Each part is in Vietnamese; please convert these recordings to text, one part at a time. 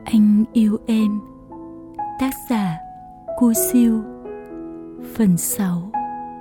Anh yêu em. Tác giả Cô Siêu. Phần 6.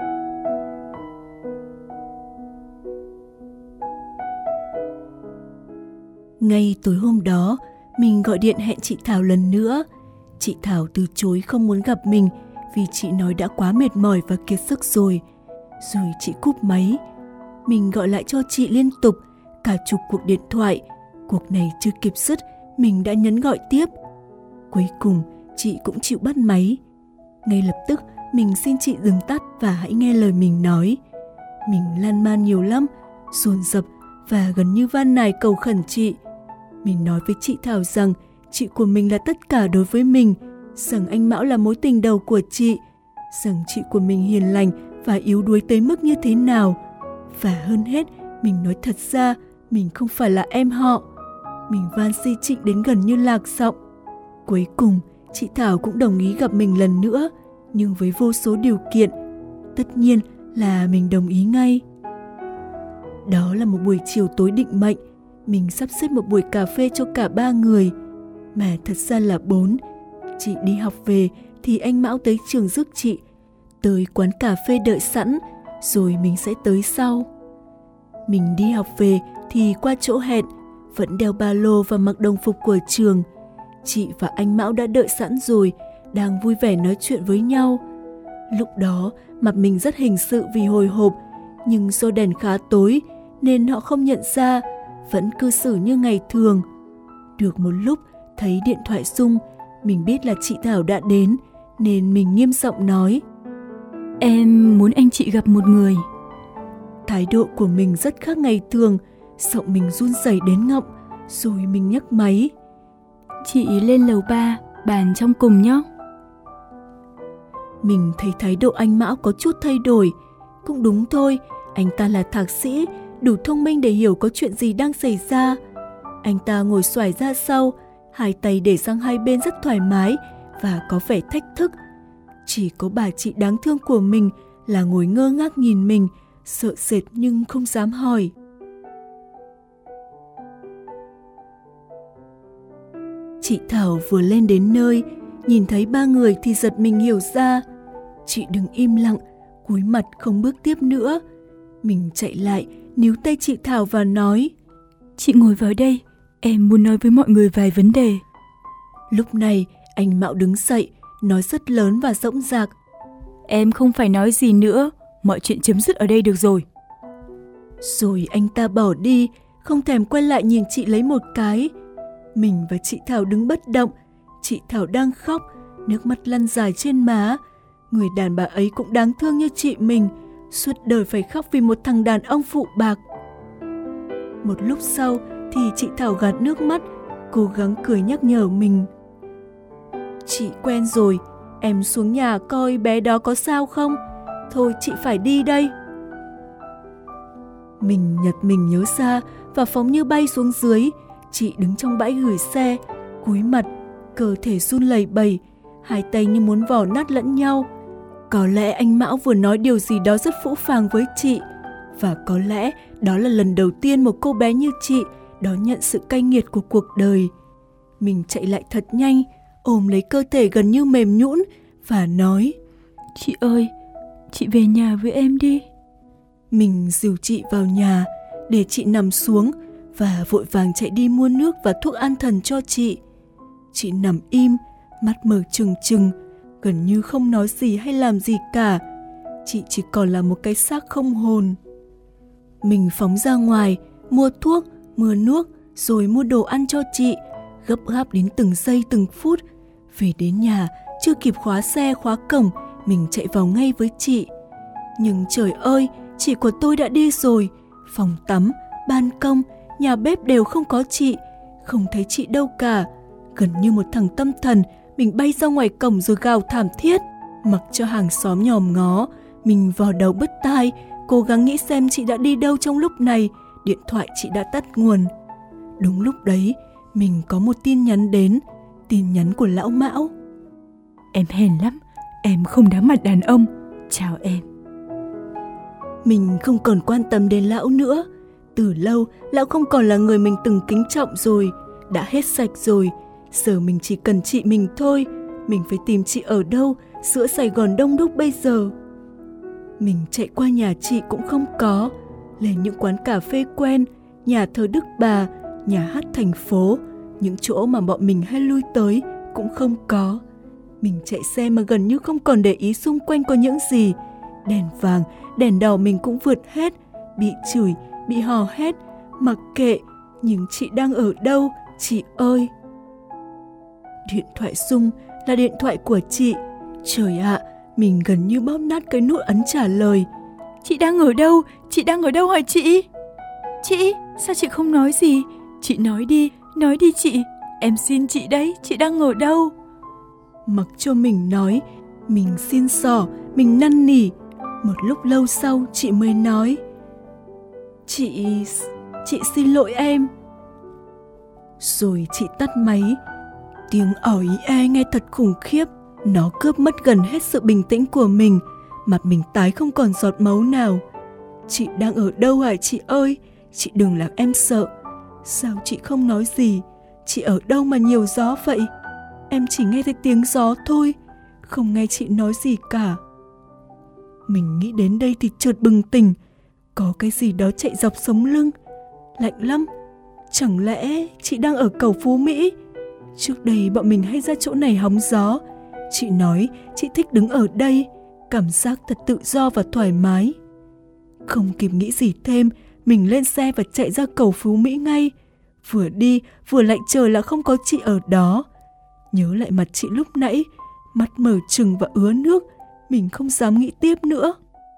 Ngay tối hôm đó, mình gọi điện hẹn chị Thảo lần nữa. Chị Thảo từ chối không muốn gặp mình vì chị nói đã quá mệt mỏi và kiệt sức rồi. Rồi chị cúp máy. Mình gọi lại cho chị liên tục, cả chục cuộc điện thoại. Cuộc này chưa kịp dứt, mình đã nhấn gọi tiếp. Cuối cùng, chị cũng chịu bắt máy. Ngay lập tức, mình xin chị dừng tắt và hãy nghe lời mình nói. Mình lan man nhiều lắm, dồn dập và gần như van nài cầu khẩn chị. Mình nói với chị Thảo rằng chị của mình là tất cả đối với mình, rằng anh Mão là mối tình đầu của chị, rằng chị của mình hiền lành và yếu đuối tới mức như thế nào. Và hơn hết, mình nói thật ra mình không phải là em họ. Mình van xin chị đến gần như lạc giọng. Cuối cùng, chị Thảo cũng đồng ý gặp mình lần nữa, nhưng với vô số điều kiện. Tất nhiên là mình đồng ý ngay. Đó là một buổi chiều tối định mệnh. Mình sắp xếp một buổi cà phê cho cả 3 người, mà thật ra là 4. Chị đi học về thì anh Mão tới trường rước chị, tới quán cà phê đợi sẵn, rồi mình sẽ tới sau. Mình đi học về thì qua chỗ hẹn, vẫn đeo ba lô và mặc đồng phục của trường. Chị và anh Mão đã đợi sẵn rồi, đang vui vẻ nói chuyện với nhau. Lúc đó mặt mình rất hình sự vì hồi hộp, nhưng do đèn khá tối nên họ không nhận ra, vẫn cư xử như ngày thường. Được một lúc thấy điện thoại rung, mình biết là chị Thảo đã đến, nên mình nghiêm giọng nói: "Em muốn anh chị gặp một người." Thái độ của mình rất khác ngày thường, giọng mình run rẩy đến ngọng, rồi mình nhấc máy. "Chị lên lầu 3, bàn trong cùng nhé." Mình thấy thái độ anh Mão có chút thay đổi. Cũng đúng thôi, anh ta là thạc sĩ, đủ thông minh để hiểu có chuyện gì đang xảy ra. Anh ta ngồi xoài ra sau, hai tay để sang hai bên rất thoải mái và có vẻ thách thức. Chỉ có bà chị đáng thương của mình là ngồi ngơ ngác nhìn mình, sợ sệt nhưng không dám hỏi. Chị Thảo vừa lên đến nơi, nhìn thấy 3 người thì giật mình hiểu ra. Chị đứng im lặng, cúi mặt không bước tiếp nữa. Mình chạy lại, níu tay chị Thảo và nói: "Chị ngồi vào đây, em muốn nói với mọi người vài vấn đề." Lúc này, anh Mão đứng dậy, nói rất lớn và rỗng rạc: "Em không phải nói gì nữa, mọi chuyện chấm dứt ở đây được rồi." Rồi anh ta bỏ đi, không thèm quay lại nhìn chị lấy một cái. Mình và chị Thảo đứng bất động. Chị Thảo đang khóc, nước mắt lăn dài trên má. Người đàn bà ấy cũng đáng thương như chị mình, suốt đời phải khóc vì một thằng đàn ông phụ bạc. Một lúc sau thì chị Thảo gạt nước mắt, cố gắng cười nhắc nhở mình: "Chị quen rồi, em xuống nhà coi bé đó có sao không. Thôi chị phải đi đây." Mình nhớ ra và phóng như bay xuống dưới. Chị đứng trong bãi gửi xe, cúi mặt, cơ thể run lẩy bẩy, hai tay như muốn vò nát lẫn nhau. Có lẽ anh Mão vừa nói điều gì đó rất phũ phàng với chị, và có lẽ đó là lần đầu tiên một cô bé như chị đón nhận sự cay nghiệt của cuộc đời. Mình chạy lại thật nhanh, ôm lấy cơ thể gần như mềm nhũn và nói: "Chị ơi, chị về nhà với em đi." Mình dìu chị vào nhà, để chị nằm xuống và vội vàng chạy đi mua nước và thuốc an thần cho chị. Chị nằm im, mắt mở trừng trừng, gần như không nói gì hay làm gì cả. Chị chỉ còn là một cái xác không hồn. Mình phóng ra ngoài, mua thuốc, mua nước, rồi mua đồ ăn cho chị, gấp gáp đến từng giây từng phút. Về đến nhà, chưa kịp khóa xe khóa cổng, mình chạy vào ngay với chị. Nhưng trời ơi, chị của tôi đã đi rồi. Phòng tắm, ban công, nhà bếp đều không có chị, không thấy chị đâu cả. Gần như một thằng tâm thần, mình bay ra ngoài cổng rồi gào thảm thiết. Mặc cho hàng xóm nhòm ngó, mình vò đầu bứt tai, cố gắng nghĩ xem chị đã đi đâu trong lúc này. Điện thoại chị đã tắt nguồn. Đúng lúc đấy, mình có một tin nhắn đến, tin nhắn của lão Mão: "Em hèn lắm, em không đáng mặt đàn ông, chào em." Mình không còn quan tâm đến lão nữa. Từ lâu, lão không còn là người mình từng kính trọng rồi, đã hết sạch rồi. Giờ mình chỉ cần chị mình thôi. Mình phải tìm chị ở đâu giữa Sài Gòn đông đúc bây giờ? Mình chạy qua nhà chị cũng không có, lên những quán cà phê quen, nhà thờ Đức Bà, nhà hát thành phố, những chỗ mà bọn mình hay lui tới cũng không có. Mình chạy xe mà gần như không còn để ý xung quanh có những gì. Đèn vàng, đèn đỏ mình cũng vượt hết, bị chửi, bị hò hét, mặc kệ. Nhưng chị đang ở đâu, chị ơi? Điện thoại rung, là điện thoại của chị. Trời ạ, mình gần như bóp nát cái nút ấn trả lời. Chị đang ở đâu? Chị đang ở đâu hả chị? Chị, sao chị không nói gì? Chị nói đi chị. Em xin chị đấy, chị đang ở đâu? Mặc cho mình nói, mình xin xỏ, mình năn nỉ. Một lúc lâu sau chị mới nói: Chị xin lỗi em. Rồi chị tắt máy. Tiếng ỏi nghe thật khủng khiếp. Nó cướp mất gần hết sự bình tĩnh của mình. Mặt mình tái không còn giọt máu nào. Chị đang ở đâu hả chị ơi? Chị đừng làm em sợ. Sao chị không nói gì? Chị ở đâu mà nhiều gió vậy? Em chỉ nghe thấy tiếng gió thôi, không nghe chị nói gì cả. Mình nghĩ đến đây thì chợt bừng tỉnh. Có cái gì đó chạy dọc sống lưng. Lạnh lắm. Chẳng lẽ chị đang ở cầu Phú Mỹ? Trước đây bọn mình hay ra chỗ này hóng gió. Chị nói chị thích đứng ở đây, cảm giác thật tự do và thoải mái. Không kịp nghĩ gì thêm, mình lên xe và chạy ra cầu Phú Mỹ ngay. Vừa đi vừa lạnh trời là không có chị ở đó. Nhớ lại mặt chị lúc nãy, mắt mở trừng và ứa nước, mình không dám nghĩ tiếp nữa.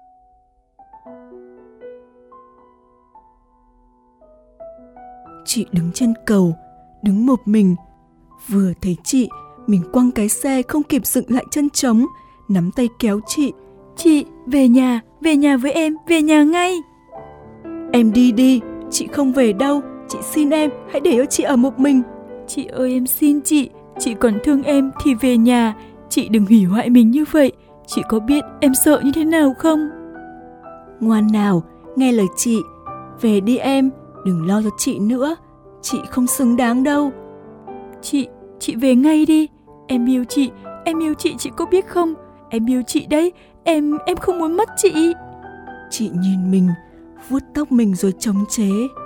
Chị đứng trên cầu, đứng một mình. Vừa thấy chị, mình quăng cái xe không kịp dựng lại chân trống, nắm tay kéo chị. Chị, về nhà với em, về nhà ngay. Em đi đi, chị không về đâu, chị xin em, hãy để cho chị ở một mình. Chị ơi, em xin chị còn thương em thì về nhà, chị đừng hủy hoại mình như vậy. Chị có biết em sợ như thế nào không? Ngoan nào, nghe lời chị, về đi em, đừng lo cho chị nữa, chị không xứng đáng đâu. Chị về ngay đi, em yêu chị có biết không? Em yêu chị đấy, em không muốn mất chị. Chị nhìn mình, vuốt tóc mình rồi chống chế.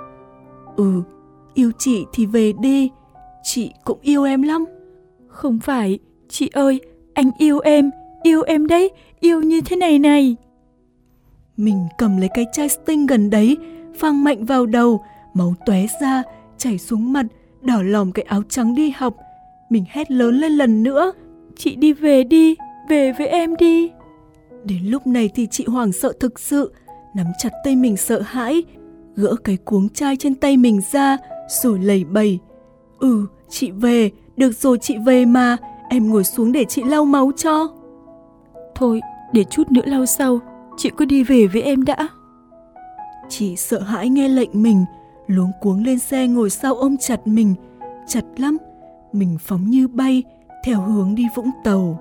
Yêu chị thì về đi, chị cũng yêu em lắm. Không phải, chị ơi, anh yêu em đấy, yêu như thế này. Mình cầm lấy cái chai Sting gần đấy, phang mạnh vào đầu, máu tóe ra, chảy xuống mặt, đỏ lòm cái áo trắng đi học. Mình hét lớn lên lần nữa: Chị đi, về với em đi. Đến lúc này thì chị hoảng sợ thực sự, nắm chặt tay mình sợ hãi, gỡ cái cuống chai trên tay mình ra, rồi lầy bầy: Chị về, được rồi chị về mà, em ngồi xuống để chị lau máu cho. Thôi, để chút nữa lau sau, chị cứ đi về với em đã. Chị sợ hãi nghe lệnh mình, luống cuống lên xe ngồi sau ôm chặt mình, chặt lắm. Mình phóng như bay, theo hướng đi Vũng Tàu.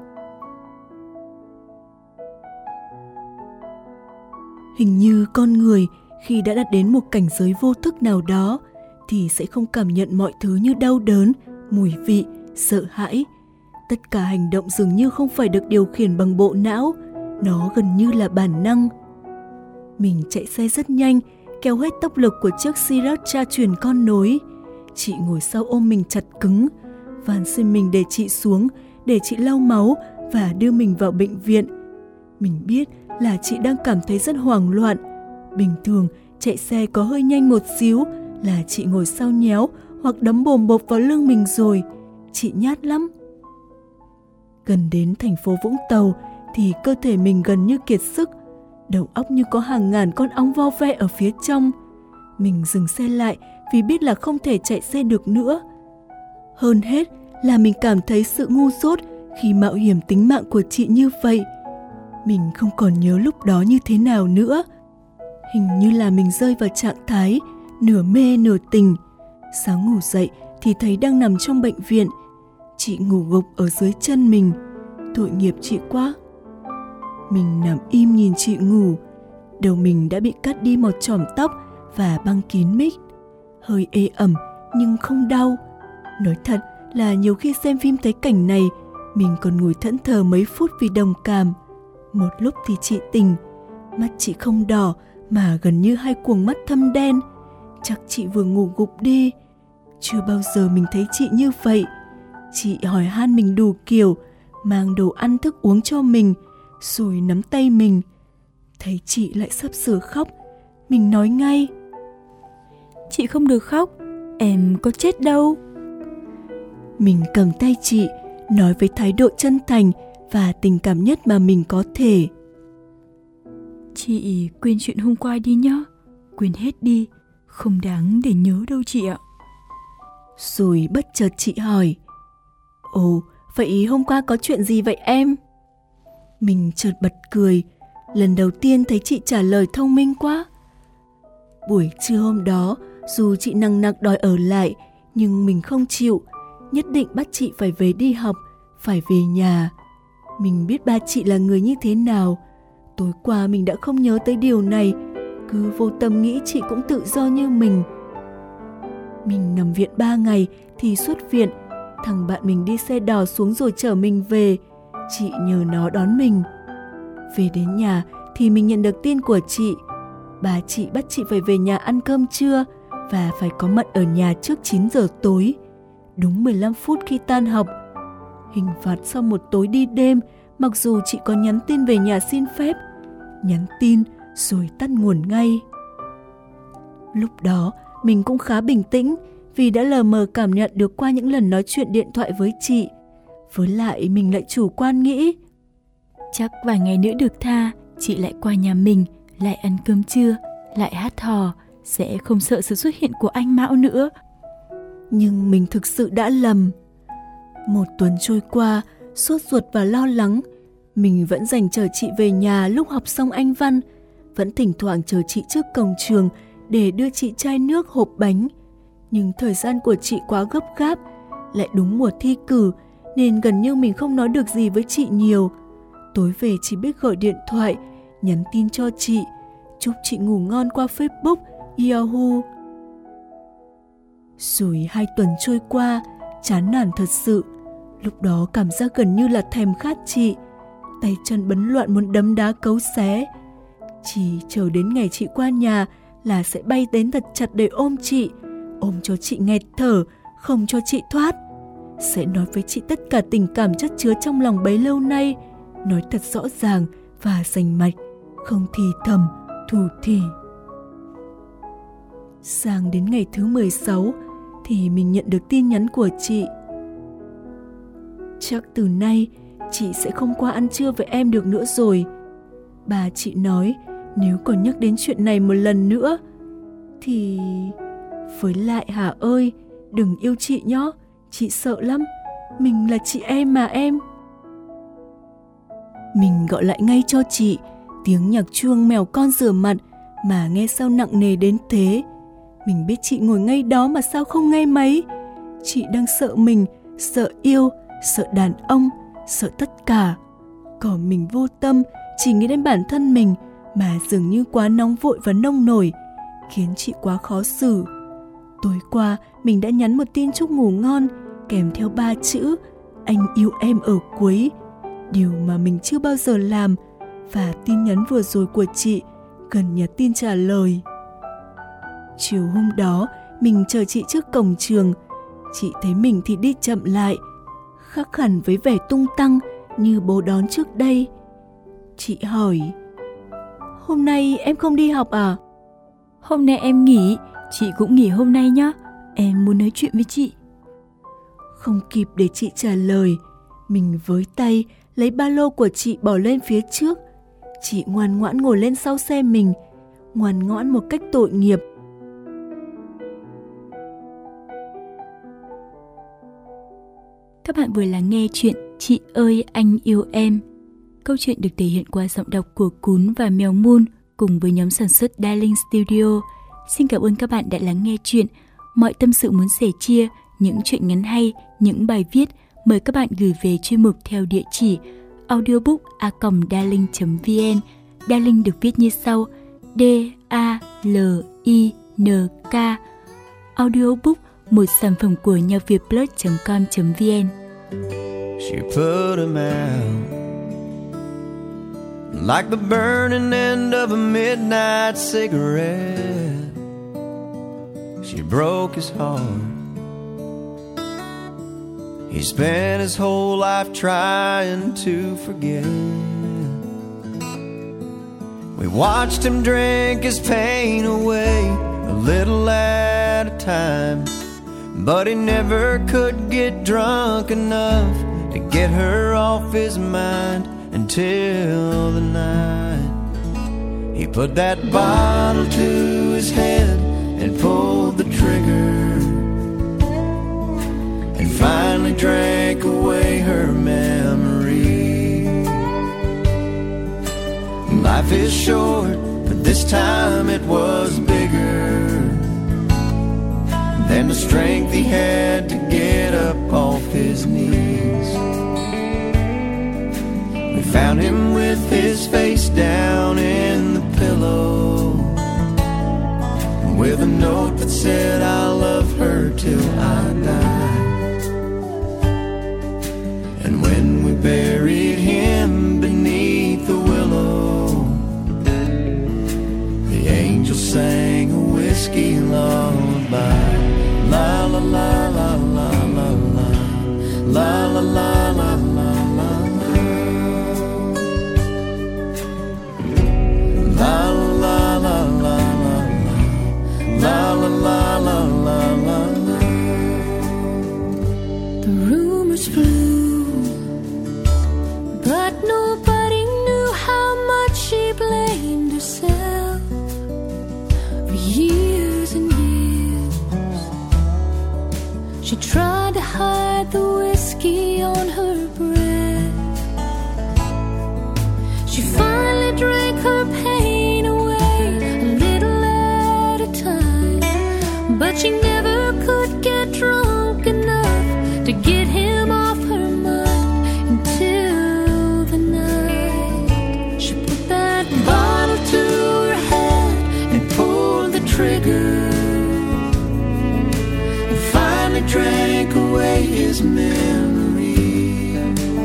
Hình như con người khi đã đạt đến một cảnh giới vô thức nào đó thì sẽ không cảm nhận mọi thứ như đau đớn, mùi vị, sợ hãi. Tất cả hành động dường như không phải được điều khiển bằng bộ não, nó gần như là bản năng. Mình chạy xe rất nhanh, kéo hết tốc lực của chiếc Sirius cha truyền con nối. Chị ngồi sau ôm mình chặt cứng, van xin mình để chị xuống, để chị lau máu và đưa mình vào bệnh viện. Mình biết là chị đang cảm thấy rất hoảng loạn. Bình thường chạy xe có hơi nhanh một xíu là chị ngồi sau nhéo hoặc đấm bồm bộp vào lưng mình rồi. Chị nhát lắm. Gần đến thành phố Vũng Tàu thì cơ thể mình gần như kiệt sức, đầu óc như có hàng ngàn con ong vo ve ở phía trong. Mình dừng xe lại vì biết là không thể chạy xe được nữa. Hơn hết là mình cảm thấy sự ngu dốt khi mạo hiểm tính mạng của chị như vậy. Mình không còn nhớ lúc đó như thế nào nữa. Hình như là mình rơi vào trạng thái nửa mê nửa tỉnh. Sáng ngủ dậy thì thấy đang nằm trong bệnh viện. Chị ngủ gục ở dưới chân mình. Tội nghiệp chị quá. Mình nằm im nhìn chị ngủ. Đầu mình đã bị cắt đi một chòm tóc và băng kín mic. Hơi ê ẩm nhưng không đau. Nói thật là nhiều khi xem phim thấy cảnh này, mình còn ngồi thẫn thờ mấy phút vì đồng cảm. Một lúc thì chị tỉnh, mắt chị không đỏ mà gần như hai cuồng mắt thâm đen. Chắc chị vừa ngủ gục đi. Chưa bao giờ mình thấy chị như vậy. Chị hỏi han mình đủ kiểu, mang đồ ăn thức uống cho mình, rồi nắm tay mình. Thấy chị lại sắp sửa khóc, mình nói ngay: Chị không được khóc, em có chết đâu. Mình cầm tay chị, nói với thái độ chân thành và tình cảm nhất mà mình có thể: Chị quên chuyện hôm qua đi nhá, quên hết đi, không đáng để nhớ đâu chị ạ. Rồi bất chợt chị hỏi: Ồ, vậy hôm qua có chuyện gì vậy em? Mình chợt bật cười, lần đầu tiên thấy chị trả lời thông minh quá. Buổi trưa hôm đó, dù chị nằng nặc đòi ở lại, nhưng mình không chịu, nhất định bắt chị phải về đi học, phải về nhà. Mình biết ba chị là người như thế nào. Tối qua mình đã không nhớ tới điều này, cứ vô tâm nghĩ chị cũng tự do như mình. Mình nằm viện 3 ngày thì xuất viện. Thằng bạn mình đi xe đò xuống rồi chở mình về. Chị nhờ nó đón mình. Về đến nhà thì mình nhận được tin của chị. Bà chị bắt chị phải về nhà ăn cơm trưa và phải có mặt ở nhà trước 9 giờ tối, đúng 15 phút khi tan học. Hình phạt sau một tối đi đêm, mặc dù chị có nhắn tin về nhà xin phép. Nhắn tin rồi tắt nguồn ngay. Lúc đó mình cũng khá bình tĩnh vì đã lờ mờ cảm nhận được qua những lần nói chuyện điện thoại với chị. Với lại mình lại chủ quan nghĩ chắc vài ngày nữa được tha, chị lại qua nhà mình, lại ăn cơm trưa, lại hát hò, sẽ không sợ sự xuất hiện của anh Mão nữa. Nhưng mình thực sự đã lầm. Một tuần trôi qua, sốt ruột và lo lắng, mình vẫn dành chờ chị về nhà lúc học xong Anh văn, vẫn thỉnh thoảng chờ chị trước cổng trường để đưa chị chai nước, hộp bánh. Nhưng thời gian của chị quá gấp gáp, lại đúng mùa thi cử, nên gần như mình không nói được gì với chị nhiều. Tối về chỉ biết gọi điện thoại, nhắn tin cho chị, chúc chị ngủ ngon qua Facebook, Yahoo. Rồi 2 tuần trôi qua, chán nản thật sự. Lúc đó cảm giác gần như là thèm khát chị, tay chân bấn loạn muốn đấm đá cấu xé. Chỉ chờ đến ngày chị qua nhà là sẽ bay đến thật chặt để ôm chị, ôm cho chị nghẹt thở, không cho chị thoát. Sẽ nói với chị tất cả tình cảm chất chứa trong lòng bấy lâu nay, nói thật rõ ràng và rành mạch, không thì thầm, thủ thỉ. Sang đến ngày thứ 16 thì mình nhận được tin nhắn của chị: Chắc từ nay chị sẽ không qua ăn trưa với em được nữa rồi. Bà chị nói nếu còn nhắc đến chuyện này một lần nữa thì... Với lại Hà ơi, đừng yêu chị nhó, chị sợ lắm. Mình là chị em mà em. Mình gọi lại ngay cho chị, tiếng nhạc chuông mèo con rửa mặt mà nghe sao nặng nề đến thế. Mình biết chị ngồi ngay đó mà sao không nghe máy. Chị đang sợ mình, sợ yêu, sợ đàn ông, sợ tất cả. Còn mình vô tâm, chỉ nghĩ đến bản thân mình mà dường như quá nóng vội và nông nổi, khiến chị quá khó xử. Tối qua mình đã nhắn một tin chúc ngủ ngon kèm theo 3 chữ anh yêu em ở cuối, điều mà mình chưa bao giờ làm, và tin nhắn vừa rồi của chị gần nhặt tin trả lời. Chiều hôm đó mình chờ chị trước cổng trường. Chị thấy mình thì đi chậm lại, khác hẳn với vẻ tung tăng như bố đón trước đây. Chị hỏi: Hôm nay em không đi học à? Hôm nay em nghỉ, chị cũng nghỉ hôm nay nhá. Em muốn nói chuyện với chị. Không kịp để chị trả lời, mình với tay lấy ba lô của chị bỏ lên phía trước. Chị ngoan ngoãn ngồi lên sau xe mình, ngoan ngoãn một cách tội nghiệp. Các bạn vừa lắng nghe chuyện Chị ơi anh yêu em. Câu chuyện được thể hiện qua giọng đọc của Cún và Mèo Moon cùng với nhóm sản xuất Darling Studio. Xin cảm ơn các bạn đã lắng nghe chuyện. Mọi tâm sự muốn sẻ chia, những chuyện ngắn hay, những bài viết, mời các bạn gửi về chuyên mục theo địa chỉ audiobook@darling.vn. Darling được viết như sau: D-A-L-I-N-K. Audiobook một sản phẩm của nhavietplus.com.vn. She put him out like the burning end of a midnight cigarette. She broke his heart. He spent his whole life trying to forget. We watched him drink his pain away a little at a time, but he never could get drunk enough to get her off his mind until the night he put that bottle to his head and pulled the trigger and finally drank away her memory. Life is short, but this time it was bigger than the strength he had to get up off his knees. We found him with his face down in the pillow, with a note that said, "I'll love her till I die." And when we buried him beneath the willow, the angel sang a whiskey lullaby. La la la la la la la, la la la la la la la, la la la la la, la la la la la la la. The rumors flew, but nobody knew how much she blamed herself for years and years. She tried to hide the whiskey on her breath. She finally drank her pain away a little at a time, but she never could get drunk enough to get him off her mind until the night she put that bottle to her head and pulled the trigger, drank away his memory.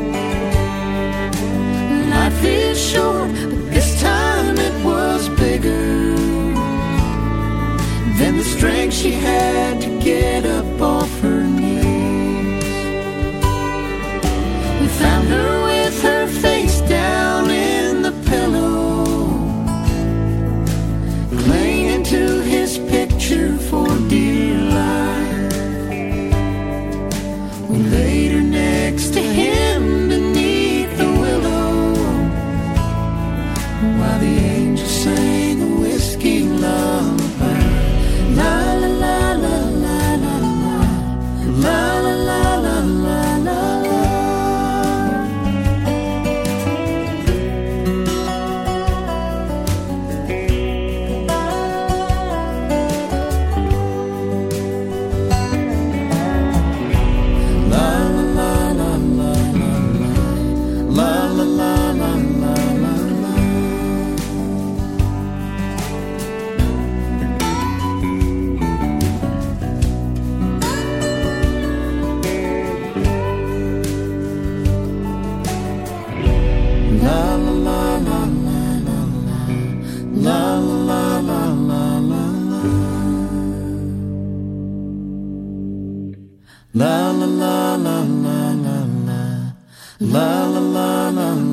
Life is short, but this time it was bigger than the strength she had to get up off her knees. We found her with her face down in the pillow, clinging to his picture for dear life. We laid her next to him beneath the willow, while the angel sang a whiskey lullaby. La la la la la la la, la la la la la la la. La la la la la la la, la la la la la.